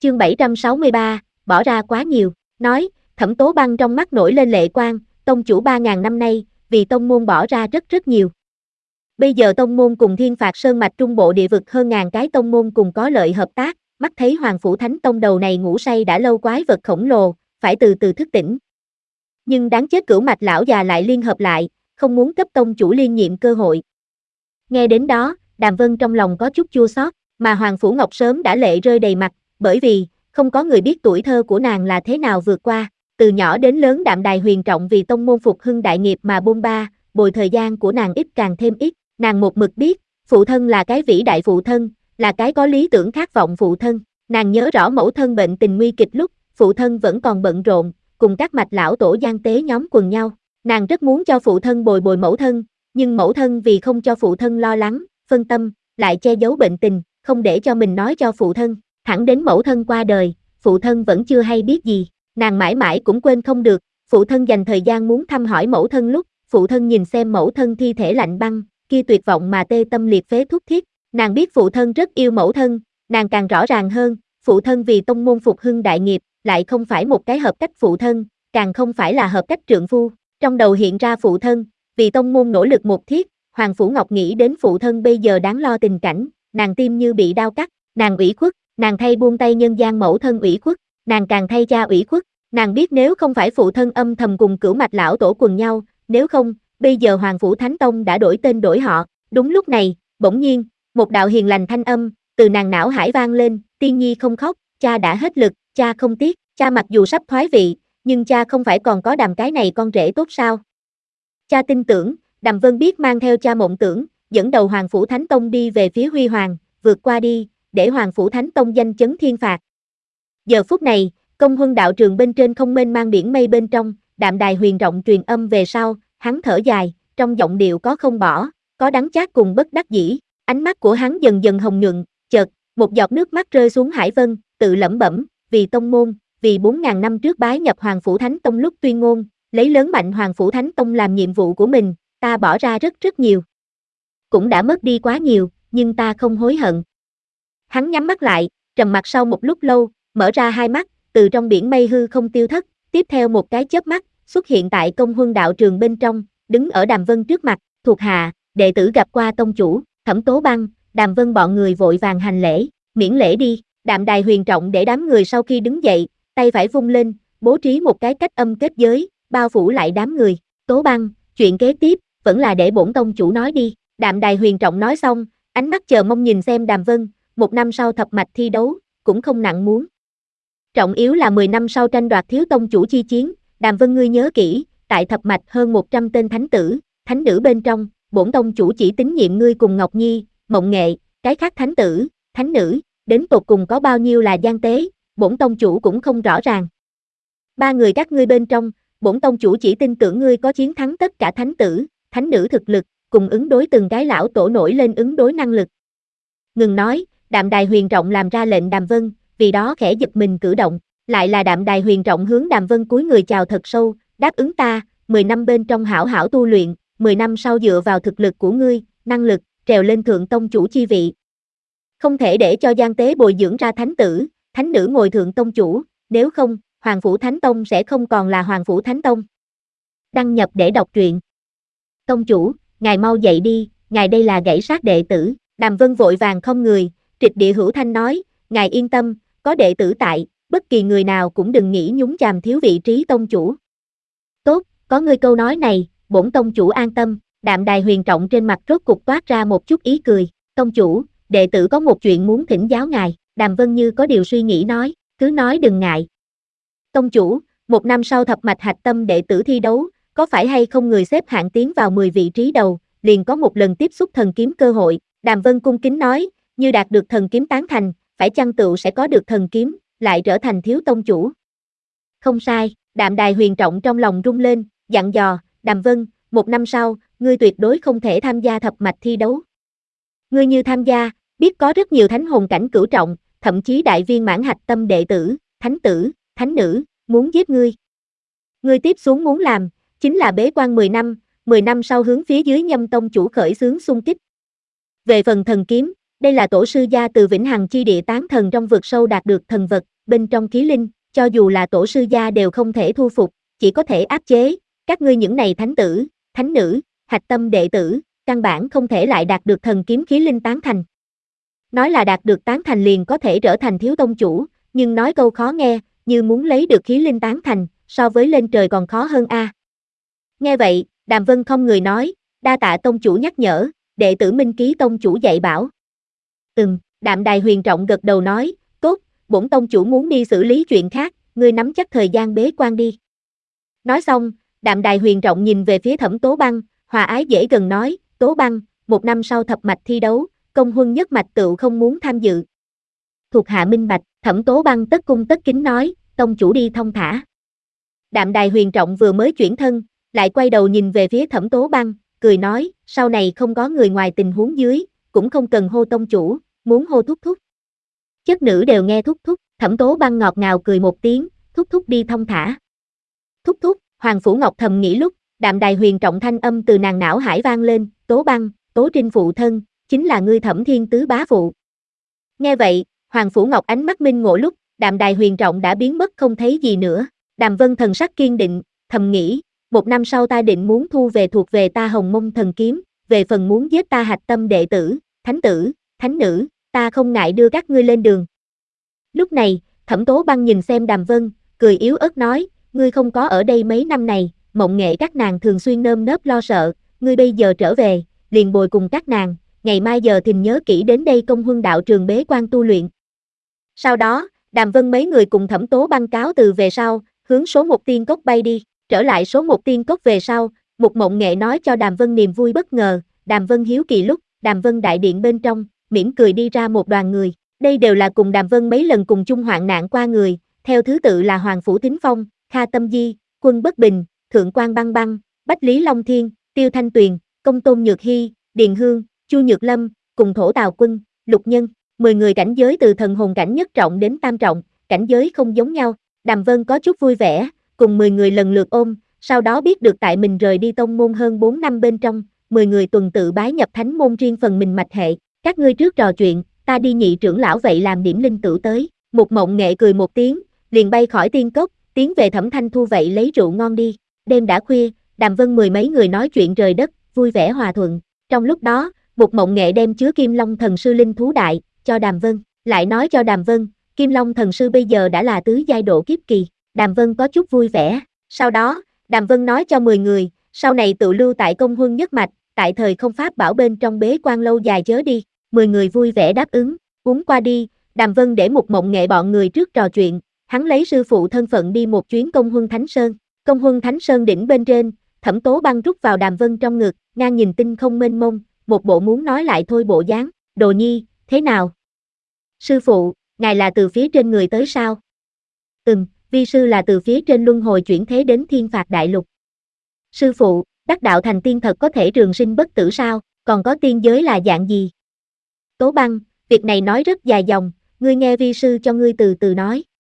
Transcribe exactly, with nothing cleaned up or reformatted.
Chương bảy trăm sáu mươi ba, bỏ ra quá nhiều, nói, Thẩm Tố Băng trong mắt nổi lên lệ quang, tông chủ ba ngàn năm nay, vì tông môn bỏ ra rất rất nhiều. Bây giờ tông môn cùng Thiên Phạt Sơn mạch trung bộ địa vực hơn ngàn cái tông môn cùng có lợi hợp tác, mắt thấy Hoàng Phủ Thánh Tông đầu này ngủ say đã lâu quái vật khổng lồ, phải từ từ thức tỉnh. Nhưng đáng chết Cửu Mạch lão già lại liên hợp lại, không muốn cấp tông chủ liên nhiệm cơ hội. Nghe đến đó, Đàm Vân trong lòng có chút chua xót, mà Hoàng Phủ Ngọc sớm đã lệ rơi đầy mặt, bởi vì, không có người biết tuổi thơ của nàng là thế nào vượt qua, từ nhỏ đến lớn Đạm Đài Huyền Trọng vì tông môn phục hưng đại nghiệp mà bôn ba, bồi thời gian của nàng ít càng thêm ít, nàng một mực biết, phụ thân là cái vĩ đại phụ thân, là cái có lý tưởng khát vọng phụ thân, nàng nhớ rõ mẫu thân bệnh tình nguy kịch lúc, phụ thân vẫn còn bận rộn, cùng các mạch lão tổ gian tế nhóm quần nhau, nàng rất muốn cho phụ thân bồi bồi mẫu thân, nhưng mẫu thân vì không cho phụ thân lo lắng, phân tâm, lại che giấu bệnh tình, không để cho mình nói cho phụ thân, thẳng đến mẫu thân qua đời, phụ thân vẫn chưa hay biết gì, nàng mãi mãi cũng quên không được, phụ thân dành thời gian muốn thăm hỏi mẫu thân lúc, phụ thân nhìn xem mẫu thân thi thể lạnh băng, kia tuyệt vọng mà tê tâm liệt phế thúc thiết, nàng biết phụ thân rất yêu mẫu thân, nàng càng rõ ràng hơn, phụ thân vì tông môn phục hưng đại nghiệp, lại không phải một cái hợp cách phụ thân, càng không phải là hợp cách trượng phu, trong đầu hiện ra phụ thân, vì tông môn nỗ lực một thiết, Hoàng Phủ Ngọc nghĩ đến phụ thân bây giờ đáng lo tình cảnh, nàng tim như bị đau cắt, nàng ủy khuất, nàng thay buông tay nhân gian mẫu thân ủy khuất, nàng càng thay cha ủy khuất, nàng biết nếu không phải phụ thân âm thầm cùng Cửu Mạch lão tổ quần nhau, nếu không, bây giờ Hoàng Phủ Thánh Tông đã đổi tên đổi họ, đúng lúc này, bỗng nhiên, một đạo hiền lành thanh âm, từ nàng não hải vang lên, Tiên Nhi không khóc, cha đã hết lực, cha không tiếc, cha mặc dù sắp thoái vị, nhưng cha không phải còn có Đàm cái này con rể tốt sao? Cha tin tưởng, Đàm Vân biết mang theo cha mộng tưởng, dẫn đầu Hoàng Phủ Thánh Tông đi về phía huy hoàng, vượt qua đi, để Hoàng Phủ Thánh Tông danh chấn thiên phạt. Giờ phút này, Công Huân đạo trường bên trên không mênh mang biển mây bên trong, Đạm Đài Huyền Rộng truyền âm về sau, hắn thở dài, trong giọng điệu có không bỏ, có đắng chát cùng bất đắc dĩ, ánh mắt của hắn dần dần hồng nhuận, chợt, một giọt nước mắt rơi xuống hải vân, tự lẩm bẩm, vì tông môn, vì bốn ngàn năm trước bái nhập Hoàng Phủ Thánh Tông lúc tuyên ngôn, lấy lớn mạnh Hoàng Phủ Thánh Tông làm nhiệm vụ của mình, ta bỏ ra rất rất nhiều. Cũng đã mất đi quá nhiều, nhưng ta không hối hận. Hắn nhắm mắt lại, trầm mặc sau một lúc lâu, mở ra hai mắt, từ trong biển mây hư không tiêu thất, tiếp theo một cái chớp mắt, xuất hiện tại Công Huân đạo trường bên trong, đứng ở Đàm Vân trước mặt, thuộc hạ, đệ tử gặp qua tông chủ, Thẩm Tố Băng, Đàm Vân bọn người vội vàng hành lễ, miễn lễ đi, Đạm Đài Huyền Trọng để đám người sau khi đứng dậy, tay phải vung lên, bố trí một cái cách âm kết giới, bao phủ lại đám người, Tố Băng, chuyện kế tiếp, vẫn là để bổn tông chủ nói đi, Đạm Đài Huyền Trọng nói xong, ánh mắt chờ mong nhìn xem Đàm Vân, một năm sau thập mạch thi đấu, cũng không nặng muốn. Trọng yếu là mười năm sau tranh đoạt thiếu tông chủ chi chiến, Đàm Vân ngươi nhớ kỹ, tại thập mạch hơn một trăm tên thánh tử, thánh nữ bên trong, bổn tông chủ chỉ tín nhiệm ngươi cùng Ngọc Nhi, Mộng Nghệ, cái khác thánh tử, thánh nữ, đến tột cùng có bao nhiêu là gian tế, bổn tông chủ cũng không rõ ràng. Ba người các ngươi bên trong, bổn tông chủ chỉ tin tưởng ngươi có chiến thắng tất cả thánh tử, thánh nữ thực lực, cùng ứng đối từng cái lão tổ nổi lên ứng đối năng lực. Ngừng nói, Đạm Đài Huyền Trọng làm ra lệnh Đàm Vân, vì đó khẽ giật mình cử động, lại là Đạm Đài Huyền Trọng hướng Đàm Vân cúi người chào thật sâu, đáp ứng ta, mười năm bên trong hảo hảo tu luyện, mười năm sau dựa vào thực lực của ngươi, năng lực, trèo lên thượng tông chủ chi vị. Không thể để cho gian tế bồi dưỡng ra thánh tử, thánh nữ ngồi thượng tông chủ, nếu không, Hoàng Phủ Thánh Tông sẽ không còn là Hoàng Phủ Thánh Tông. Đăng nhập để đọc truyện. Tông chủ, ngài mau dậy đi, ngài đây là gãy sát đệ tử, Đàm Vân vội vàng không người, trịch địa hữu thanh nói, ngài yên tâm, có đệ tử tại, bất kỳ người nào cũng đừng nghĩ nhúng chàm thiếu vị trí tông chủ. Tốt, có ngươi câu nói này, bổn tông chủ an tâm, Đạm Đài Huyền Trọng trên mặt rốt cục toát ra một chút ý cười, tông chủ, đệ tử có một chuyện muốn thỉnh giáo ngài, Đàm Vân như có điều suy nghĩ nói, cứ nói đừng ngại. Tông chủ, một năm sau thập mạch hạch tâm đệ tử thi đấu, có phải hay không người xếp hạng tiến vào mười vị trí đầu, liền có một lần tiếp xúc thần kiếm cơ hội, Đàm Vân cung kính nói, như đạt được thần kiếm tán thành, phải chăng tựu sẽ có được thần kiếm, lại trở thành thiếu tông chủ. Không sai, Đạm Đài Huyền Trọng trong lòng rung lên, dặn dò, Đàm Vân, một năm sau, ngươi tuyệt đối không thể tham gia thập mạch thi đấu. Ngươi như tham gia, biết có rất nhiều thánh hồn cảnh cửu trọng, thậm chí đại viên mãn hạch tâm đệ tử, thánh tử, thánh nữ, muốn giết ngươi. Ngươi tiếp xuống muốn làm, chính là bế quan mười năm, mười năm sau hướng phía dưới Nhâm tông chủ khởi xướng xung kích. Về phần thần kiếm, đây là tổ sư gia từ Vĩnh Hằng chi địa tán thần trong vực sâu đạt được thần vật, bên trong khí linh, cho dù là tổ sư gia đều không thể thu phục, chỉ có thể áp chế, các ngươi những này thánh tử, thánh nữ, hạch tâm đệ tử, căn bản không thể lại đạt được thần kiếm khí linh tán thành. Nói là đạt được tán thành liền có thể trở thành thiếu tông chủ, nhưng nói câu khó nghe, như muốn lấy được khí linh tán thành, so với lên trời còn khó hơn a. À. Nghe vậy, Đàm Vân không người nói, đa tạ tông chủ nhắc nhở, đệ tử minh ký tông chủ dạy bảo. Ừm, Đạm Đài Huyền Trọng gật đầu nói, tốt, bổn tông chủ muốn đi xử lý chuyện khác, ngươi nắm chắc thời gian bế quan đi. Nói xong, Đạm Đài Huyền Trọng nhìn về phía Thẩm Tố Băng, hòa ái dễ gần nói, Tố Băng, một năm sau thập mạch thi đấu, công huân nhất mạch tựu không muốn tham dự. Thuộc hạ minh bạch, Thẩm Tố Băng tất cung tất kính nói, tông chủ đi thông thả. Đạm Đài Huyền Trọng vừa mới chuyển thân, lại quay đầu nhìn về phía Thẩm Tố Băng, cười nói, sau này không có người ngoài tình huống dưới, cũng không cần hô tông chủ, muốn hô thúc thúc. Chất nữ đều nghe thúc thúc, Thẩm Tố Băng ngọt ngào cười một tiếng, thúc thúc đi thông thả. Thúc thúc, Hoàng Phủ Ngọc thầm nghĩ lúc, Đạm Đài Huyền Trọng thanh âm từ nàng não hải vang lên, Tố Băng, Tố Trinh phụ thân, chính là ngươi Thẩm Thiên Tứ bá phụ. Nghe vậy, Hoàng Phủ Ngọc ánh mắt minh ngộ lúc, Đạm Đài Huyền Trọng đã biến mất không thấy gì nữa. Đàm Vân thần sắc kiên định, thầm nghĩ, một năm sau ta định muốn thu về thuộc về ta Hồng Mông thần kiếm, về phần muốn giết ta hạch tâm đệ tử, thánh tử, thánh nữ, ta không ngại đưa các ngươi lên đường. Lúc này, Thẩm Tố Băng nhìn xem Đàm Vân, cười yếu ớt nói, ngươi không có ở đây mấy năm này, mộng nghệ các nàng thường xuyên nơm nớp lo sợ, ngươi bây giờ trở về, liền bồi cùng các nàng, ngày mai giờ thìn nhớ kỹ đến đây công huân đạo trường bế quan tu luyện. Sau đó, Đàm Vân mấy người cùng Thẩm Tố Băng cáo từ về sau, hướng số một tiên cốc bay đi, trở lại số một tiên cốc về sau, một mộng nghệ nói cho Đàm Vân niềm vui bất ngờ, Đàm Vân hiếu kỳ lúc, Đàm Vân đại điện bên trong, mỉm cười đi ra một đoàn người, đây đều là cùng Đàm Vân mấy lần cùng chung hoạn nạn qua người, theo thứ tự là Hoàng Phủ Thính Phong, Kha Tâm Di, Quân Bất Bình, Thượng Quan Băng Băng, Bách Lý Long Thiên, Tiêu Thanh Tuyền, Công Tôn Nhược Hy, Điền Hương, Chu Nhược Lâm, cùng Thổ Tào Quân, Lục Nhân, mười người cảnh giới từ thần hồn cảnh nhất trọng đến tam trọng, cảnh giới không giống nhau, Đàm Vân có chút vui vẻ, cùng mười người lần lượt ôm, sau đó biết được tại mình rời đi tông môn hơn bốn năm bên trong, mười người tuần tự bái nhập thánh môn riêng phần mình mạch hệ, các ngươi trước trò chuyện, ta đi nhị trưởng lão vậy làm điểm linh tử tới, một mộng nghệ cười một tiếng, liền bay khỏi tiên cốc, tiến về Thẩm Thanh Thu vậy lấy rượu ngon đi, đêm đã khuya, Đàm Vân mười mấy người nói chuyện rời đất, vui vẻ hòa thuận, trong lúc đó, một mộng nghệ đem chứa Kim Long thần sư linh thú đại, cho Đàm Vân, lại nói cho Đàm Vân, Kim Long thần sư bây giờ đã là tứ giai độ kiếp kỳ, Đàm Vân có chút vui vẻ, sau đó, Đàm Vân nói cho mười người, sau này tự lưu tại công huân nhất mạch, tại thời không pháp bảo bên trong bế quan lâu dài chớ đi, mười người vui vẻ đáp ứng, uống qua đi, Đàm Vân để một mộng nghệ bọn người trước trò chuyện, hắn lấy sư phụ thân phận đi một chuyến công huân Thánh Sơn, công huân Thánh Sơn đỉnh bên trên, Thẩm Tố Băng rút vào Đàm Vân trong ngực, ngang nhìn tinh không mênh mông, một bộ muốn nói lại thôi bộ dáng, Đồ Nhi, thế nào? Sư phụ, ngài là từ phía trên người tới sao? Ừm, vi sư là từ phía trên luân hồi chuyển thế đến thiên phạt đại lục. Sư phụ, đắc đạo thành tiên thật có thể trường sinh bất tử sao, còn có tiên giới là dạng gì? Tố Băng, việc này nói rất dài dòng, ngươi nghe vi sư cho ngươi từ từ nói.